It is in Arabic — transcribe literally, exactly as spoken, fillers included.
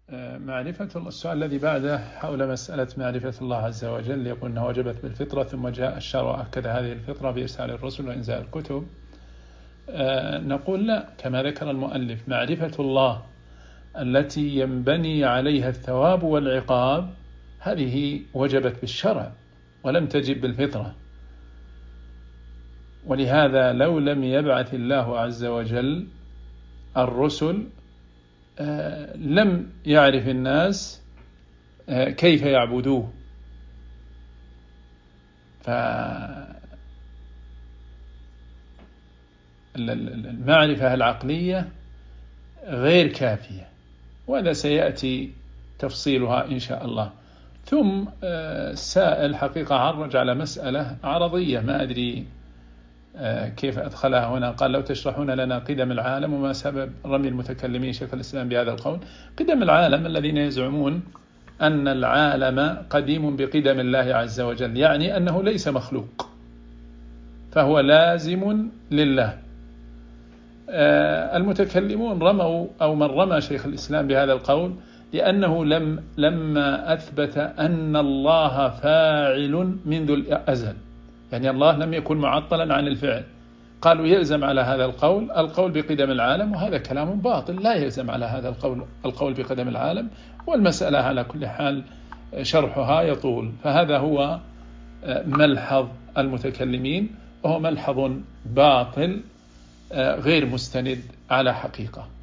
معرفة السؤال الذي بعده حول مسألة معرفة الله عز وجل، يقول أنها وجبت بالفطرة ثم جاء الشرع وأكد هذه الفطرة بإرسال الرسل وإنزال الكتب. نقول لا، كما ذكر المؤلف معرفة الله التي ينبني عليها الثواب والعقاب هذه وجبت بالشرع ولم تجب بالفطرة، ولهذا لو لم يبعث الله عز وجل الرسل لم يعرف الناس كيف يعبدوه. فالمعرفة العقلية غير كافية، وهذا سيأتي تفصيلها إن شاء الله. ثم السائل حقيقة عرج على مسألة عرضية ما أدري كيف أدخلها هنا. قال لو تشرحون لنا قدم العالم وما سبب رمي المتكلمين شيخ الإسلام بهذا القول. قدم العالم الذين يزعمون أن العالم قديم بقدم الله عز وجل، يعني أنه ليس مخلوق فهو لازم لله. المتكلمون رموا أو من رمى شيخ الإسلام بهذا القول لأنه لم لما أثبت أن الله فاعل منذ الأزل، يعني الله لم يكن معطلا عن الفعل، قالوا يلزم على هذا القول القول بقدم العالم، وهذا كلام باطل، لا يلزم على هذا القول القول بقدم العالم، والمسألة على كل حال شرحها يطول. فهذا هو ملحظ المتكلمين، وهو ملحظ باطل غير مستند على حقيقة.